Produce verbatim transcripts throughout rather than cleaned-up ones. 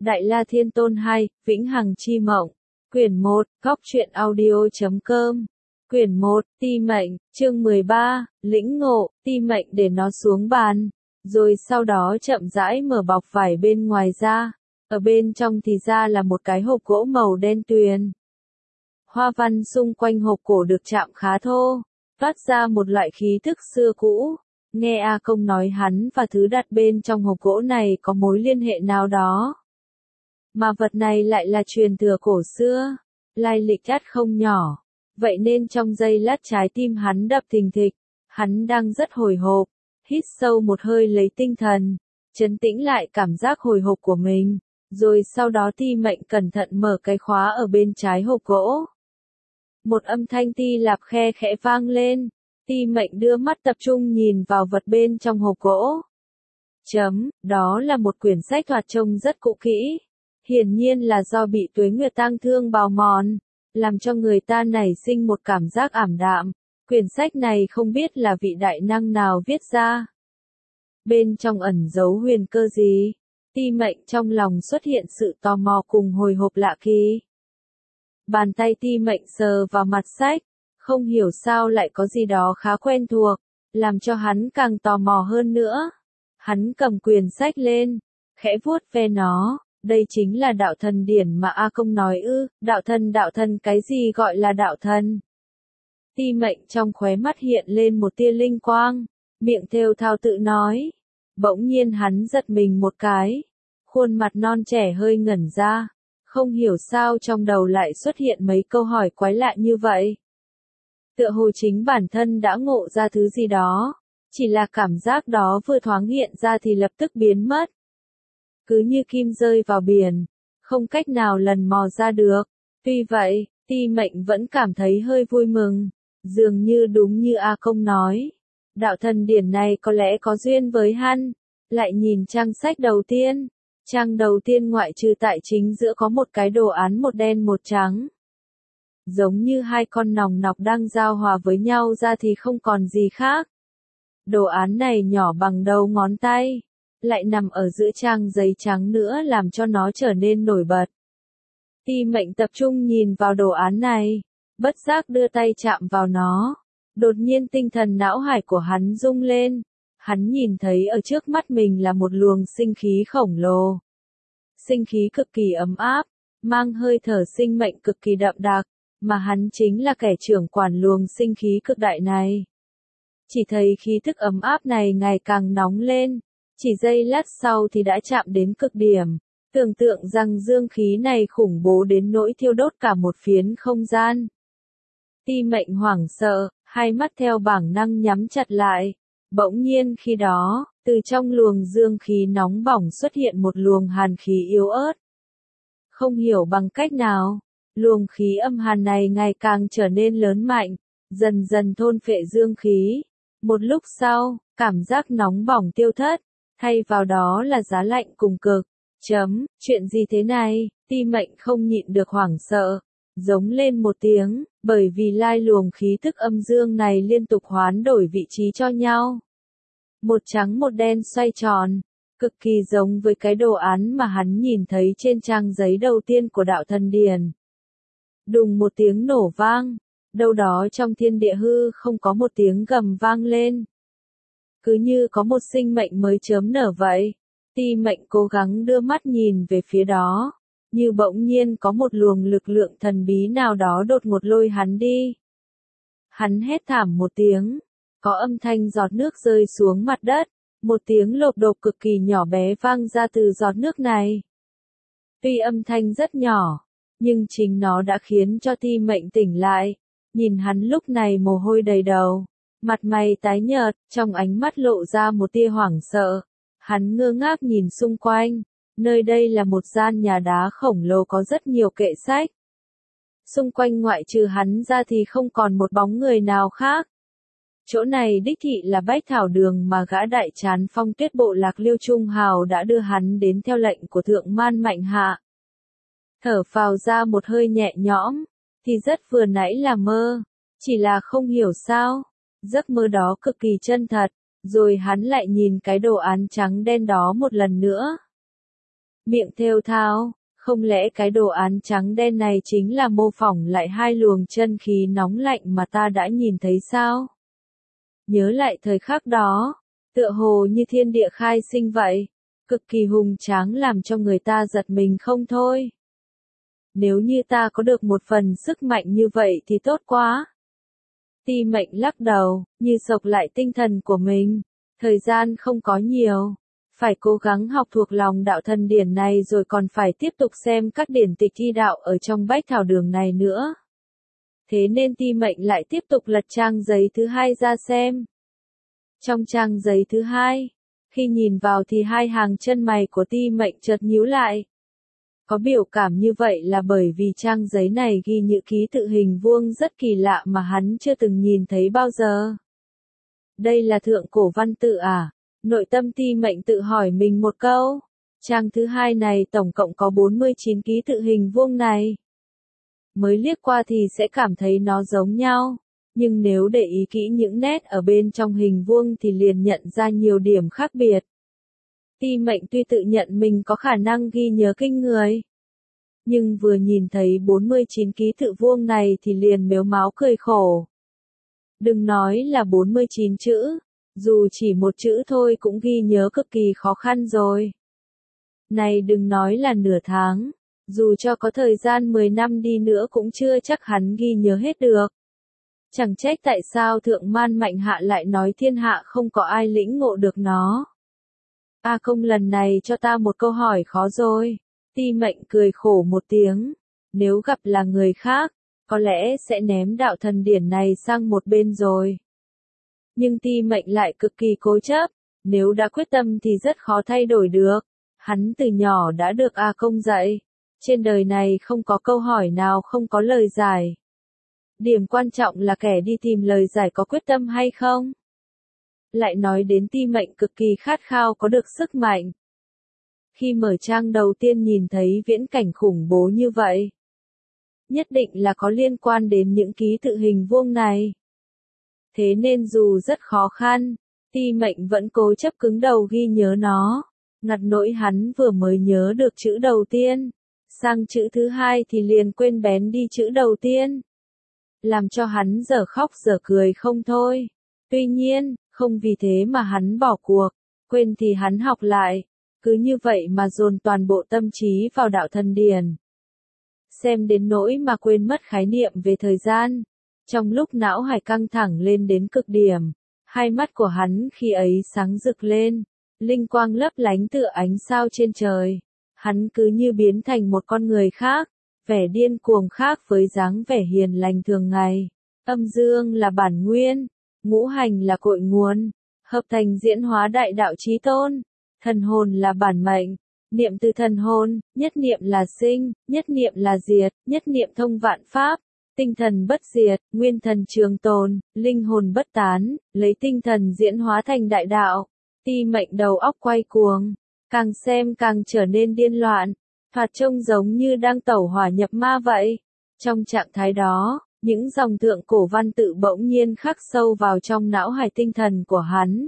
Đại La Thiên Tôn hai, Vĩnh Hằng Chi Mộng. Quyển một, Góc truyện audio chấm com. Quyển một, Ti Mệnh, chương mười ba, Lĩnh Ngộ, Ti Mệnh để nó xuống bàn. Rồi sau đó chậm rãi mở bọc vải bên ngoài ra. Ở bên trong thì ra là một cái hộp gỗ màu đen tuyền. Hoa văn xung quanh hộp cổ được chạm khá thô, phát ra một loại khí thức xưa cũ. Nghe A Công nói hắn và thứ đặt bên trong hộp gỗ này có mối liên hệ nào đó. Mà vật này lại là truyền thừa cổ xưa, lai lịch ắt không nhỏ. Vậy nên trong giây lát trái tim hắn đập thình thịch, hắn đang rất hồi hộp, hít sâu một hơi lấy tinh thần, trấn tĩnh lại cảm giác hồi hộp của mình, rồi sau đó Ti Mệnh cẩn thận mở cái khóa ở bên trái hộp gỗ. Một âm thanh ti lạp khe khẽ vang lên, Ti Mệnh đưa mắt tập trung nhìn vào vật bên trong hộp gỗ. Chấm, đó là một quyển sách thoạt trông rất cũ kỹ. Hiển nhiên là do bị tuế nguyệt tang thương bào mòn, làm cho người ta nảy sinh một cảm giác ảm đạm. Quyển sách này không biết là vị đại năng nào viết ra. Bên trong ẩn giấu huyền cơ gì? Ti Mệnh trong lòng xuất hiện sự tò mò cùng hồi hộp lạ kỳ. Bàn tay Ti Mệnh sờ vào mặt sách, không hiểu sao lại có gì đó khá quen thuộc, làm cho hắn càng tò mò hơn nữa. Hắn cầm quyển sách lên, khẽ vuốt ve nó. Đây chính là đạo thần điển mà A Công nói ư, đạo thần đạo thần cái gì gọi là đạo thần? Ti Mệnh trong khóe mắt hiện lên một tia linh quang, miệng thều thào tự nói. Bỗng nhiên hắn giật mình một cái, khuôn mặt non trẻ hơi ngẩn ra, không hiểu sao trong đầu lại xuất hiện mấy câu hỏi quái lạ như vậy. Tựa hồ chính bản thân đã ngộ ra thứ gì đó, chỉ là cảm giác đó vừa thoáng hiện ra thì lập tức biến mất. Cứ như kim rơi vào biển, không cách nào lần mò ra được. Tuy vậy, Ti Mệnh vẫn cảm thấy hơi vui mừng, dường như đúng như A Công nói. Đạo thần điển này có lẽ có duyên với hắn. Lại nhìn trang sách đầu tiên. Trang đầu tiên ngoại trừ tại chính giữa có một cái đồ án một đen một trắng. Giống như hai con nòng nọc đang giao hòa với nhau ra thì không còn gì khác. Đồ án này nhỏ bằng đầu ngón tay, lại nằm ở giữa trang giấy trắng nữa làm cho nó trở nên nổi bật. Ti Mệnh tập trung nhìn vào đồ án này, bất giác đưa tay chạm vào nó. Đột nhiên tinh thần não hải của hắn rung lên, hắn nhìn thấy ở trước mắt mình là một luồng sinh khí khổng lồ. Sinh khí cực kỳ ấm áp, mang hơi thở sinh mệnh cực kỳ đậm đặc, mà hắn chính là kẻ trưởng quản luồng sinh khí cực đại này. Chỉ thấy khí thức ấm áp này ngày càng nóng lên. Chỉ giây lát sau thì đã chạm đến cực điểm, tưởng tượng rằng dương khí này khủng bố đến nỗi thiêu đốt cả một phiến không gian. Ti Mệnh hoảng sợ, hai mắt theo bản năng nhắm chặt lại. Bỗng nhiên khi đó, từ trong luồng dương khí nóng bỏng xuất hiện một luồng hàn khí yếu ớt. Không hiểu bằng cách nào, luồng khí âm hàn này ngày càng trở nên lớn mạnh, dần dần thôn phệ dương khí. Một lúc sau, cảm giác nóng bỏng tiêu thất. Thay vào đó là giá lạnh cùng cực. Chấm, chuyện gì thế này? Ti Mệnh không nhịn được hoảng sợ, giống lên một tiếng, bởi vì lai luồng khí thức âm dương này liên tục hoán đổi vị trí cho nhau. Một trắng một đen xoay tròn, cực kỳ giống với cái đồ án mà hắn nhìn thấy trên trang giấy đầu tiên của đạo thần điển. Đùng một tiếng nổ vang, đâu đó trong thiên địa hư không có một tiếng gầm vang lên. Cứ như có một sinh mệnh mới chớm nở vậy. Ti Mệnh cố gắng đưa mắt nhìn về phía đó, như bỗng nhiên có một luồng lực lượng thần bí nào đó đột ngột lôi hắn đi. Hắn hét thảm một tiếng, có âm thanh giọt nước rơi xuống mặt đất, một tiếng lộp độp cực kỳ nhỏ bé vang ra từ giọt nước này. Tuy âm thanh rất nhỏ, nhưng chính nó đã khiến cho Ti Mệnh tỉnh lại, nhìn hắn lúc này mồ hôi đầy đầu. Mặt mày tái nhợt, trong ánh mắt lộ ra một tia hoảng sợ. Hắn ngơ ngác nhìn xung quanh. Nơi đây là một gian nhà đá khổng lồ có rất nhiều kệ sách. Xung quanh ngoại trừ hắn ra thì không còn một bóng người nào khác. Chỗ này đích thị là Bách Thảo Đường mà gã đại trán Phong Tuyết bộ lạc Liêu Trung Hào đã đưa hắn đến theo lệnh của Thượng Man Mạnh Hạ. Thở phào ra một hơi nhẹ nhõm, thì rất vừa nãy là mơ, chỉ là không hiểu sao. Giấc mơ đó cực kỳ chân thật, rồi hắn lại nhìn cái đồ án trắng đen đó một lần nữa. miệng thều thào, không lẽ cái đồ án trắng đen này chính là mô phỏng lại hai luồng chân khí nóng lạnh mà ta đã nhìn thấy sao? Nhớ lại thời khắc đó, tựa hồ như thiên địa khai sinh vậy, cực kỳ hùng tráng làm cho người ta giật mình không thôi. Nếu như ta có được một phần sức mạnh như vậy thì tốt quá. Ti Mệnh lắc đầu, như sộc lại tinh thần của mình. Thời gian không có nhiều. Phải cố gắng học thuộc lòng đạo thần điển này rồi còn phải tiếp tục xem các điển tịch y đạo ở trong bách thảo đường này nữa. Thế nên Ti Mệnh lại tiếp tục lật trang giấy thứ hai ra xem. Trong trang giấy thứ hai, khi nhìn vào thì hai hàng chân mày của Ti Mệnh chợt nhíu lại. Có biểu cảm như vậy là bởi vì trang giấy này ghi những ký tự hình vuông rất kỳ lạ mà hắn chưa từng nhìn thấy bao giờ. Đây là thượng cổ văn tự à? Nội tâm Ti Mệnh tự hỏi mình một câu. Trang thứ hai này tổng cộng có bốn mươi chín ký tự hình vuông này. Mới liếc qua thì sẽ cảm thấy nó giống nhau. Nhưng nếu để ý kỹ những nét ở bên trong hình vuông thì liền nhận ra nhiều điểm khác biệt. Ti Mệnh tuy tự nhận mình có khả năng ghi nhớ kinh người. Nhưng vừa nhìn thấy bốn mươi chín ký tự vuông này thì liền mếu máo cười khổ. Đừng nói là bốn mươi chín chữ, dù chỉ một chữ thôi cũng ghi nhớ cực kỳ khó khăn rồi. Này đừng nói là nửa tháng, dù cho có thời gian mười năm đi nữa cũng chưa chắc hắn ghi nhớ hết được. Chẳng trách tại sao Thượng Man Mạnh Hạ lại nói thiên hạ không có ai lĩnh ngộ được nó. A Công lần này cho ta một câu hỏi khó rồi. Ti Mệnh cười khổ một tiếng. Nếu gặp là người khác, có lẽ sẽ ném đạo thần điển này sang một bên rồi. Nhưng Ti Mệnh lại cực kỳ cố chấp. Nếu đã quyết tâm thì rất khó thay đổi được. Hắn từ nhỏ đã được A Công dạy. Trên đời này không có câu hỏi nào không có lời giải. Điểm quan trọng là kẻ đi tìm lời giải có quyết tâm hay không. Lại nói đến Ti Mệnh cực kỳ khát khao có được sức mạnh. Khi mở trang đầu tiên nhìn thấy viễn cảnh khủng bố như vậy. Nhất định là có liên quan đến những ký tự hình vuông này. Thế nên dù rất khó khăn, Ti Mệnh vẫn cố chấp cứng đầu ghi nhớ nó. Ngặt nỗi hắn vừa mới nhớ được chữ đầu tiên. Sang chữ thứ hai thì liền quên bén đi chữ đầu tiên. Làm cho hắn giờ khóc giờ cười không thôi. Tuy nhiên, không vì thế mà hắn bỏ cuộc. Quên thì hắn học lại. Cứ như vậy mà dồn toàn bộ tâm trí vào đạo thần điển. Xem đến nỗi mà quên mất khái niệm về thời gian. Trong lúc não hải căng thẳng lên đến cực điểm, hai mắt của hắn khi ấy sáng rực lên, linh quang lấp lánh tựa ánh sao trên trời. Hắn cứ như biến thành một con người khác, vẻ điên cuồng khác với dáng vẻ hiền lành thường ngày. Âm dương là bản nguyên, ngũ hành là cội nguồn, hợp thành diễn hóa đại đạo chí tôn. Thần hồn là bản mệnh, niệm từ thần hồn, nhất niệm là sinh, nhất niệm là diệt, nhất niệm thông vạn pháp, tinh thần bất diệt, nguyên thần trường tồn, linh hồn bất tán, lấy tinh thần diễn hóa thành đại đạo. Ti Mệnh đầu óc quay cuồng, càng xem càng trở nên điên loạn, thoạt trông giống như đang tẩu hỏa nhập ma vậy. Trong trạng thái đó, những dòng thượng cổ văn tự bỗng nhiên khắc sâu vào trong não hải tinh thần của hắn.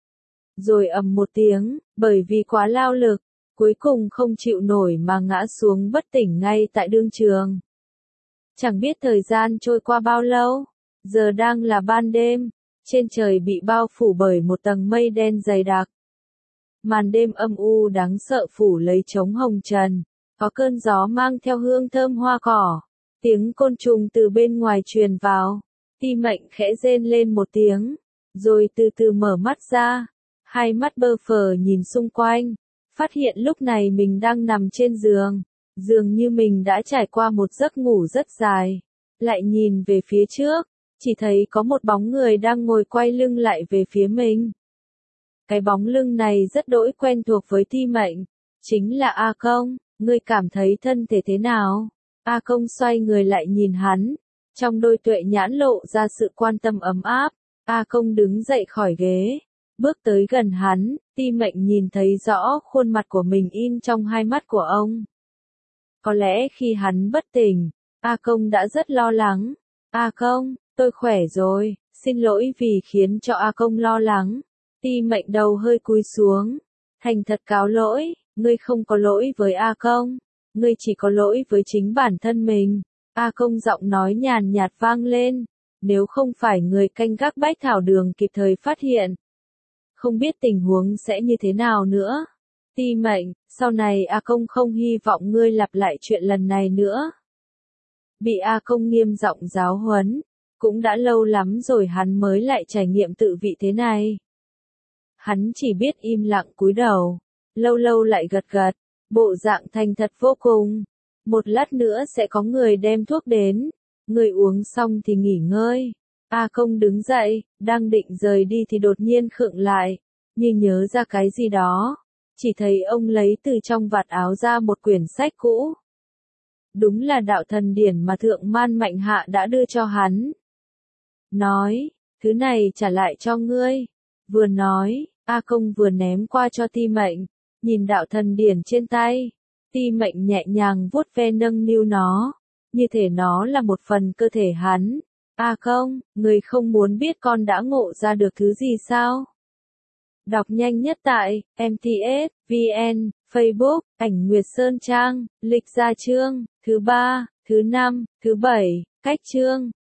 Rồi ầm một tiếng, bởi vì quá lao lực, cuối cùng không chịu nổi mà ngã xuống bất tỉnh ngay tại đương trường. Chẳng biết thời gian trôi qua bao lâu, giờ đang là ban đêm, trên trời bị bao phủ bởi một tầng mây đen dày đặc. Màn đêm âm u đáng sợ phủ lấy trống hồng trần, có cơn gió mang theo hương thơm hoa cỏ, tiếng côn trùng từ bên ngoài truyền vào. Ti Mệnh khẽ rên lên một tiếng, rồi từ từ mở mắt ra. Hai mắt bơ phờ nhìn xung quanh, phát hiện lúc này mình đang nằm trên giường, dường như mình đã trải qua một giấc ngủ rất dài. Lại nhìn về phía trước, chỉ thấy có một bóng người đang ngồi quay lưng lại về phía mình. Cái bóng lưng này rất đỗi quen thuộc với Ti Mệnh, chính là A Công. Ngươi cảm thấy thân thể thế nào? A Công xoay người lại nhìn hắn, trong đôi tuệ nhãn lộ ra sự quan tâm ấm áp. A Công đứng dậy khỏi ghế, bước tới gần hắn. Ti Mệnh nhìn thấy rõ khuôn mặt của mình in trong hai mắt của ông. Có lẽ khi hắn bất tỉnh, A Công đã rất lo lắng. A Công, tôi khỏe rồi, xin lỗi vì khiến cho A Công lo lắng. Ti Mệnh đầu hơi cúi xuống, thành thật cáo lỗi. ngươi không có lỗi với A Công, ngươi chỉ có lỗi với chính bản thân mình. A Công giọng nói nhàn nhạt vang lên, nếu không phải người canh gác Bách Thảo Đường kịp thời phát hiện, không biết tình huống sẽ như thế nào nữa. Ti Mệnh, sau này A Công không hy vọng ngươi lặp lại chuyện lần này nữa. Bị A Công nghiêm giọng giáo huấn, cũng đã lâu lắm rồi hắn mới lại trải nghiệm tự vị thế này. Hắn chỉ biết im lặng cúi đầu, lâu lâu lại gật gật, bộ dạng thành thật vô cùng. Một lát nữa sẽ có người đem thuốc đến, người uống xong thì nghỉ ngơi. A Công đứng dậy, đang định rời đi thì đột nhiên khựng lại, như nhớ ra cái gì đó. Chỉ thấy ông lấy từ trong vạt áo ra một quyển sách cũ. Đúng là đạo thần điển mà Thượng Man Mạnh Hạ đã đưa cho hắn. Nói, thứ này trả lại cho ngươi. Vừa nói, A Công vừa ném qua cho Ti Mệnh, nhìn đạo thần điển trên tay. Ti Mệnh nhẹ nhàng vuốt ve nâng niu nó, như thể nó là một phần cơ thể hắn. A Công, người không muốn biết con đã ngộ ra được thứ gì sao? Đọc nhanh nhất tại em tê ét, vê en, Facebook, ảnh Nguyệt Sơn Trang, lịch ra chương, thứ ba, thứ năm, thứ bảy, cách chương.